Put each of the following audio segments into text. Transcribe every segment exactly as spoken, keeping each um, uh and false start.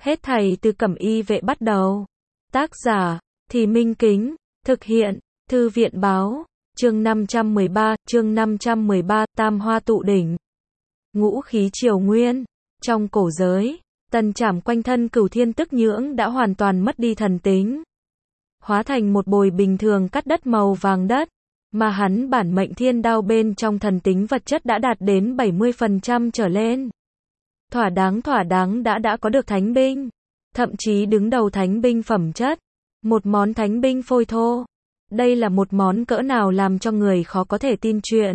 Hết thảy từ Cẩm Y Vệ bắt đầu. Tác giả, Thì Minh Kính, thực hiện, Thư viện báo, chương năm trăm mười ba, chương năm trăm mười ba, Tam Hoa tụ đỉnh. Ngũ khí triều nguyên, trong cổ giới, Tần Trảm quanh thân Cửu Thiên Tức Nhưỡng đã hoàn toàn mất đi thần tính, hóa thành một bồi bình thường cắt đất màu vàng đất, mà hắn bản mệnh thiên đao bên trong thần tính vật chất đã đạt đến bảy mươi phần trăm trở lên. Thỏa đáng thỏa đáng đã đã có được thánh binh, thậm chí đứng đầu thánh binh phẩm chất, một món thánh binh phôi thô. Đây là một món cỡ nào làm cho người khó có thể tin chuyện.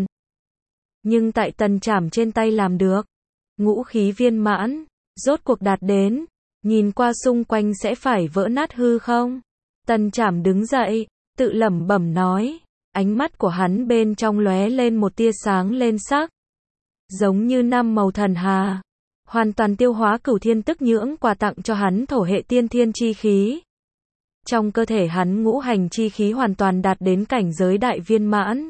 Nhưng tại Tần Trảm trên tay làm được. Ngũ khí viên mãn, rốt cuộc đạt đến, nhìn qua xung quanh sẽ phải vỡ nát hư không? Tần Trảm đứng dậy, tự lẩm bẩm nói, ánh mắt của hắn bên trong lóe lên một tia sáng lên sắc, giống như năm màu thần hà, hoàn toàn tiêu hóa Cửu Thiên Tức Nhưỡng quà tặng cho hắn thổ hệ tiên thiên chi khí. Trong cơ thể hắn ngũ hành chi khí hoàn toàn đạt đến cảnh giới đại viên mãn.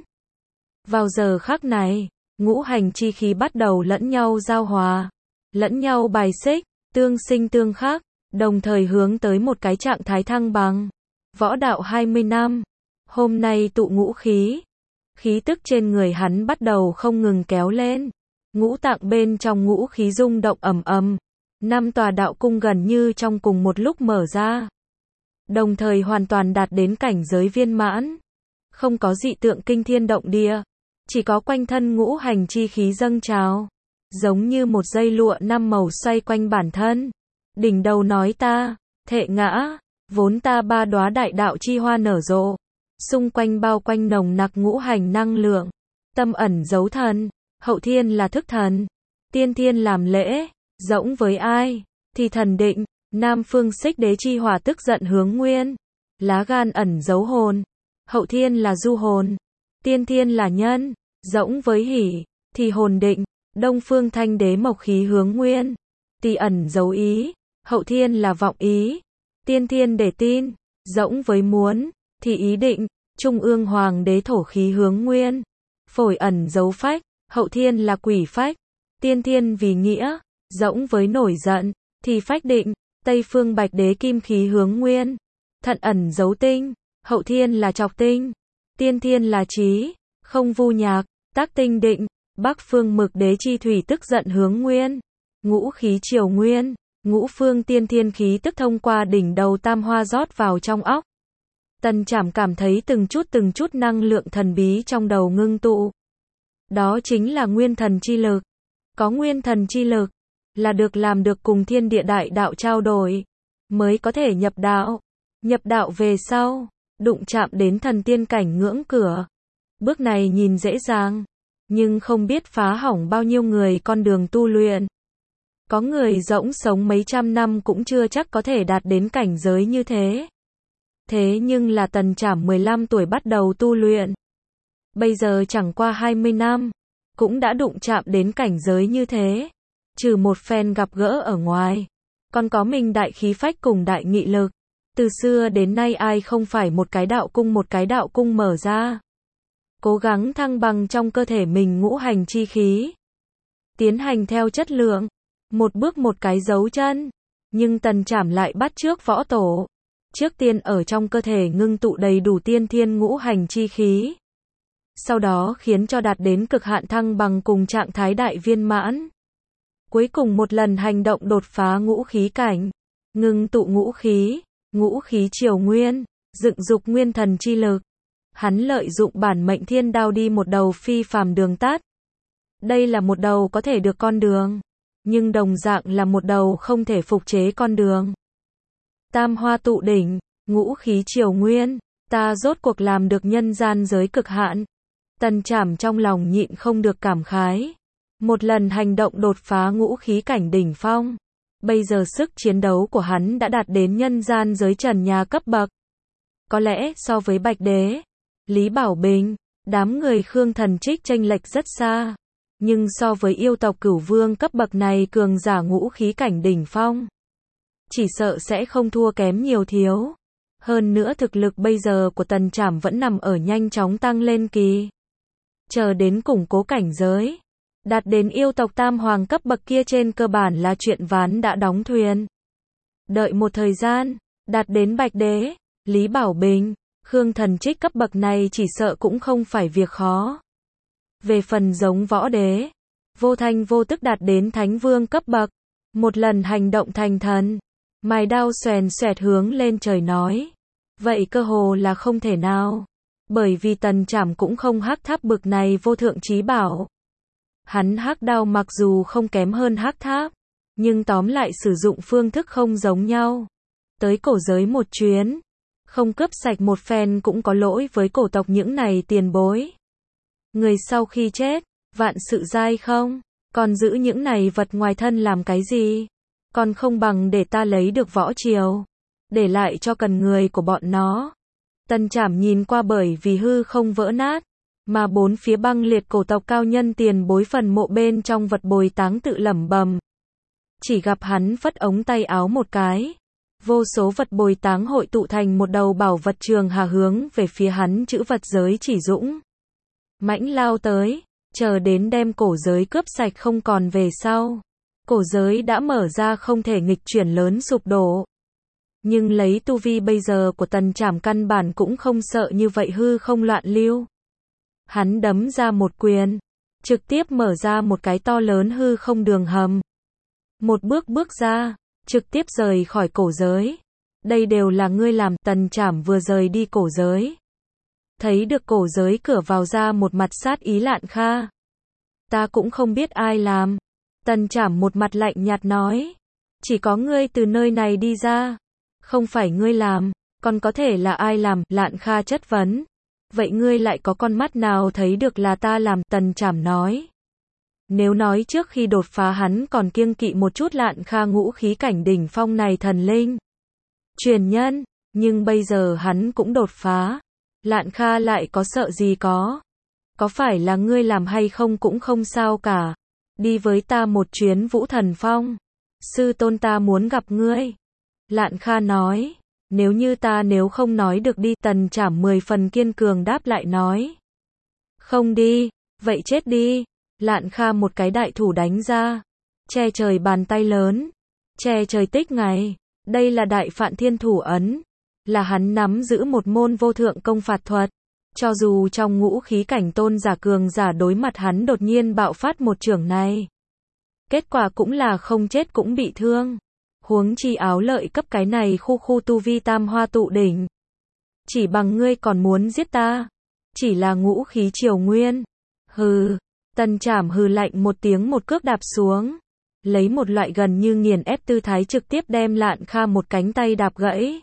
Vào giờ khắc này, ngũ hành chi khí bắt đầu lẫn nhau giao hòa, lẫn nhau bài xích, tương sinh tương khắc, đồng thời hướng tới một cái trạng thái thăng bằng. Võ đạo hai mươi năm, hôm nay tụ ngũ khí, khí tức trên người hắn bắt đầu không ngừng kéo lên, ngũ tạng bên trong ngũ khí rung động ầm ầm, năm tòa đạo cung gần như trong cùng một lúc mở ra, đồng thời hoàn toàn đạt đến cảnh giới viên mãn, không có dị tượng kinh thiên động địa, chỉ có quanh thân ngũ hành chi khí dâng trào, giống như một dây lụa năm màu xoay quanh bản thân. Đỉnh đầu nói ta, thệ ngã, vốn ta ba đóa đại đạo chi hoa nở rộ, xung quanh bao quanh nồng nặc ngũ hành năng lượng, tâm ẩn giấu thần, hậu thiên là thức thần, tiên thiên làm lễ, rỗng với ai, thì thần định, nam phương xích đế chi hỏa tức giận hướng nguyên, lá gan ẩn giấu hồn, hậu thiên là du hồn, tiên thiên là nhân, rỗng với hỉ, thì hồn định, đông phương thanh đế mộc khí hướng nguyên, tỳ ẩn giấu ý, hậu thiên là vọng ý, tiên thiên để tin, rỗng với muốn, thì ý định, trung ương hoàng đế thổ khí hướng nguyên, phổi ẩn giấu phách, hậu thiên là quỷ phách, tiên thiên vì nghĩa, rỗng với nổi giận, thì phách định, tây phương bạch đế kim khí hướng nguyên, thận ẩn giấu tinh, hậu thiên là trọc tinh, tiên thiên là trí, không vu nhạc, tác tinh định, bắc phương mực đế chi thủy tức giận hướng nguyên, ngũ khí triều nguyên, ngũ phương tiên thiên khí tức thông qua đỉnh đầu tam hoa rót vào trong óc. Tần Trảm cảm thấy từng chút từng chút năng lượng thần bí trong đầu ngưng tụ. Đó chính là nguyên thần chi lực. Có nguyên thần chi lực, là được làm được cùng thiên địa đại đạo trao đổi, mới có thể nhập đạo. Nhập đạo về sau, đụng chạm đến thần tiên cảnh ngưỡng cửa. Bước này nhìn dễ dàng, nhưng không biết phá hỏng bao nhiêu người con đường tu luyện. Có người rỗng sống mấy trăm năm cũng chưa chắc có thể đạt đến cảnh giới như thế. Thế nhưng là Tần Trảm mười lăm tuổi bắt đầu tu luyện. Bây giờ chẳng qua hai mươi năm, cũng đã đụng chạm đến cảnh giới như thế. Trừ một phen gặp gỡ ở ngoài, còn có mình đại khí phách cùng đại nghị lực. Từ xưa đến nay ai không phải một cái đạo cung một cái đạo cung mở ra. Cố gắng thăng bằng trong cơ thể mình ngũ hành chi khí. Tiến hành theo chất lượng, một bước một cái dấu chân. Nhưng Tần Trảm lại bắt chước võ tổ. Trước tiên ở trong cơ thể ngưng tụ đầy đủ tiên thiên ngũ hành chi khí. Sau đó khiến cho đạt đến cực hạn thăng bằng cùng trạng thái đại viên mãn. Cuối cùng một lần hành động đột phá ngũ khí cảnh. Ngưng tụ ngũ khí, ngũ khí triều nguyên, dựng dục nguyên thần chi lực. Hắn lợi dụng bản mệnh thiên đao đi một đầu phi phàm đường tắt. Đây là một đầu có thể được con đường, nhưng đồng dạng là một đầu không thể phục chế con đường. Tam hoa tụ đỉnh, ngũ khí triều nguyên, ta rốt cuộc làm được nhân gian giới cực hạn. Tần Trảm trong lòng nhịn không được cảm khái. Một lần hành động đột phá ngũ khí cảnh đỉnh phong. Bây giờ sức chiến đấu của hắn đã đạt đến nhân gian giới trần nhà cấp bậc. Có lẽ so với Bạch Đế, Lý Bảo Bình, đám người Khương Thần Trích chênh lệch rất xa. Nhưng so với yêu tộc Cửu Vương cấp bậc này cường giả ngũ khí cảnh đỉnh phong, chỉ sợ sẽ không thua kém nhiều thiếu. Hơn nữa thực lực bây giờ của Tần Trảm vẫn nằm ở nhanh chóng tăng lên kỳ. Chờ đến củng cố cảnh giới, đạt đến yêu tộc tam hoàng cấp bậc kia trên cơ bản là chuyện ván đã đóng thuyền. Đợi một thời gian, đạt đến Bạch Đế, Lý Bảo Bình, Khương Thần Trích cấp bậc này chỉ sợ cũng không phải việc khó. Về phần giống Võ Đế, vô thanh vô tức đạt đến Thánh Vương cấp bậc, một lần hành động thành thần, mài đao xoèn xoẹt hướng lên trời nói. Vậy cơ hồ là không thể nào. Bởi vì Tần Trảm cũng không hắc tháp bực này vô thượng chí bảo. Hắn hắc đao mặc dù không kém hơn hắc tháp, nhưng tóm lại sử dụng phương thức không giống nhau. Tới cổ giới một chuyến, không cướp sạch một phen cũng có lỗi với cổ tộc những này tiền bối. Người sau khi chết, vạn sự dai không, còn giữ những này vật ngoài thân làm cái gì? Còn không bằng để ta lấy được võ triều, để lại cho cần người của bọn nó. Tần Trảm nhìn qua bởi vì hư không vỡ nát, mà bốn phía băng liệt cổ tộc cao nhân tiền bối phần mộ bên trong vật bồi táng tự lẩm bẩm. Chỉ gặp hắn phất ống tay áo một cái, vô số vật bồi táng hội tụ thành một đầu bảo vật trường hà hướng về phía hắn chữ vật giới chỉ dũng. Mãnh lao tới, chờ đến đem cổ giới cướp sạch không còn về sau. Cổ giới đã mở ra không thể nghịch chuyển lớn sụp đổ. Nhưng lấy tu vi bây giờ của Tần Trảm căn bản cũng không sợ như vậy hư không loạn lưu. Hắn đấm ra một quyền, trực tiếp mở ra một cái to lớn hư không đường hầm. Một bước bước ra, trực tiếp rời khỏi cổ giới. Đây đều là ngươi làm. Tần Trảm vừa rời đi cổ giới, thấy được cổ giới cửa vào ra một mặt sát ý Lạn Kha. Ta cũng không biết ai làm. Tần Trảm một mặt lạnh nhạt nói. Chỉ có ngươi từ nơi này đi ra. Không phải ngươi làm, còn có thể là ai làm? Lạn Kha chất vấn. Vậy ngươi lại có con mắt nào thấy được là ta làm? Tần Trảm nói. Nếu nói trước khi đột phá hắn còn kiêng kỵ một chút Lạn Kha ngũ khí cảnh đỉnh phong này thần linh truyền nhân, nhưng bây giờ hắn cũng đột phá. Lạn Kha lại có sợ gì có? Có phải là ngươi làm hay không cũng không sao cả. Đi với ta một chuyến Vũ Thần Phong. Sư tôn ta muốn gặp ngươi. Lạn Kha nói. Nếu như ta nếu không nói được đi. Tần Trảm mười phần kiên cường đáp lại nói. Không đi, vậy chết đi. Lạn Kha một cái đại thủ đánh ra. Che trời bàn tay lớn. Che trời tích ngày. Đây là đại Phạn Thiên Thủ ấn. Là hắn nắm giữ một môn vô thượng công phạt thuật. Cho dù trong ngũ khí cảnh tôn giả cường giả đối mặt hắn đột nhiên bạo phát một chưởng này. Kết quả cũng là không chết cũng bị thương. Huống chi áo lợi cấp cái này khu khu tu vi tam hoa tụ đỉnh. Chỉ bằng ngươi còn muốn giết ta. Chỉ là ngũ khí triều nguyên. Hừ. Tần Trảm hừ lạnh một tiếng một cước đạp xuống. Lấy một loại gần như nghiền ép tư thái trực tiếp đem Lạn Kha một cánh tay đạp gãy.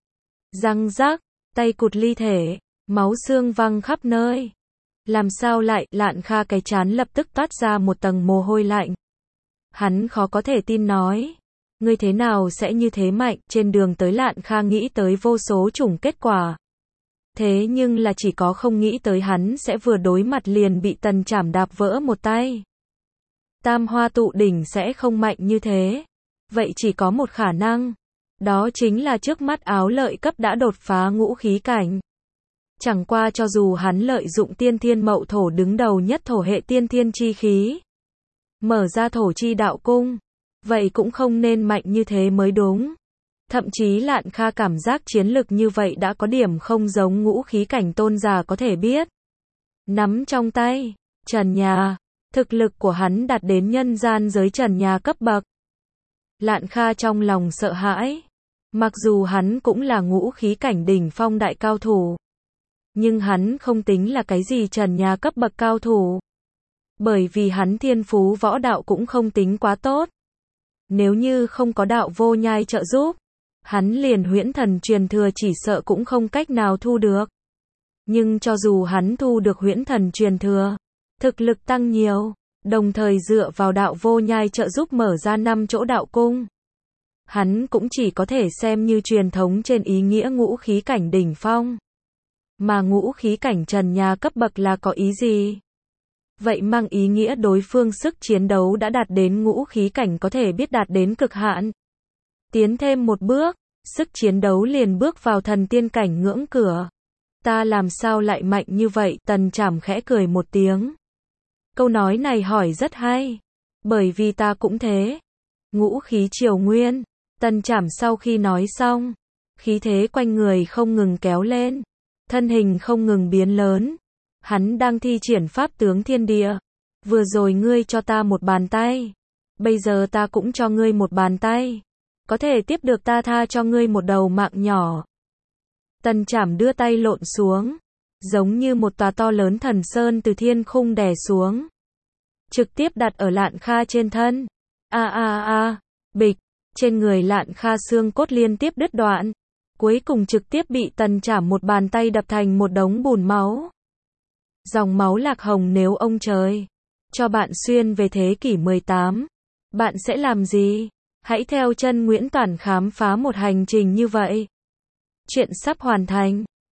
Răng rác, tay cụt ly thể, máu xương văng khắp nơi. Làm sao lại? Lạn Kha cái trán lập tức toát ra một tầng mồ hôi lạnh. Hắn khó có thể tin nói. Ngươi thế nào sẽ như thế mạnh? Trên đường tới Lạn Kha nghĩ tới vô số chủng kết quả. Thế nhưng là chỉ có không nghĩ tới hắn sẽ vừa đối mặt liền bị Tần Trảm đạp vỡ một tay. Tam hoa tụ đỉnh sẽ không mạnh như thế. Vậy chỉ có một khả năng. Đó chính là trước mắt áo lợi cấp đã đột phá ngũ khí cảnh. Chẳng qua cho dù hắn lợi dụng tiên thiên mậu thổ đứng đầu nhất thổ hệ tiên thiên chi khí. Mở ra thổ chi đạo cung. Vậy cũng không nên mạnh như thế mới đúng. Thậm chí Lạn Kha cảm giác chiến lực như vậy đã có điểm không giống ngũ khí cảnh tôn giả có thể biết. Nắm trong tay, trần nhà. Thực lực của hắn đạt đến nhân gian giới trần nhà cấp bậc. Lạn Kha trong lòng sợ hãi. Mặc dù hắn cũng là ngũ khí cảnh đỉnh phong đại cao thủ. Nhưng hắn không tính là cái gì trần nhà cấp bậc cao thủ. Bởi vì hắn thiên phú võ đạo cũng không tính quá tốt. Nếu như không có đạo vô nhai trợ giúp, hắn liền huyễn thần truyền thừa chỉ sợ cũng không cách nào thu được. Nhưng cho dù hắn thu được huyễn thần truyền thừa, thực lực tăng nhiều, đồng thời dựa vào đạo vô nhai trợ giúp mở ra năm chỗ đạo cung. Hắn cũng chỉ có thể xem như truyền thống trên ý nghĩa ngũ khí cảnh đỉnh phong. Mà ngũ khí cảnh trần nhà cấp bậc là có ý gì? Vậy mang ý nghĩa đối phương sức chiến đấu đã đạt đến ngũ khí cảnh có thể biết đạt đến cực hạn. Tiến thêm một bước, sức chiến đấu liền bước vào thần tiên cảnh ngưỡng cửa. Ta làm sao lại mạnh như vậy? Tần Trảm khẽ cười một tiếng. Câu nói này hỏi rất hay. Bởi vì ta cũng thế. Ngũ khí triều nguyên. Tần Trảm sau khi nói xong, khí thế quanh người không ngừng kéo lên, thân hình không ngừng biến lớn. Hắn đang thi triển pháp tướng thiên địa. Vừa rồi ngươi cho ta một bàn tay, bây giờ ta cũng cho ngươi một bàn tay. Có thể tiếp được ta tha cho ngươi một đầu mạng nhỏ. Tần Trảm đưa tay lộn xuống, giống như một tòa to lớn thần sơn từ thiên khung đè xuống, trực tiếp đặt ở Lạn Kha trên thân. A a a, bịch, trên người Lạn Kha xương cốt liên tiếp đứt đoạn, cuối cùng trực tiếp bị Tần Trảm một bàn tay đập thành một đống bùn máu. Dòng máu lạc hồng, nếu ông trời cho bạn xuyên về thế kỷ mười tám, bạn sẽ làm gì? Hãy theo chân Nguyễn Toản khám phá một hành trình như vậy. Chuyện sắp hoàn thành.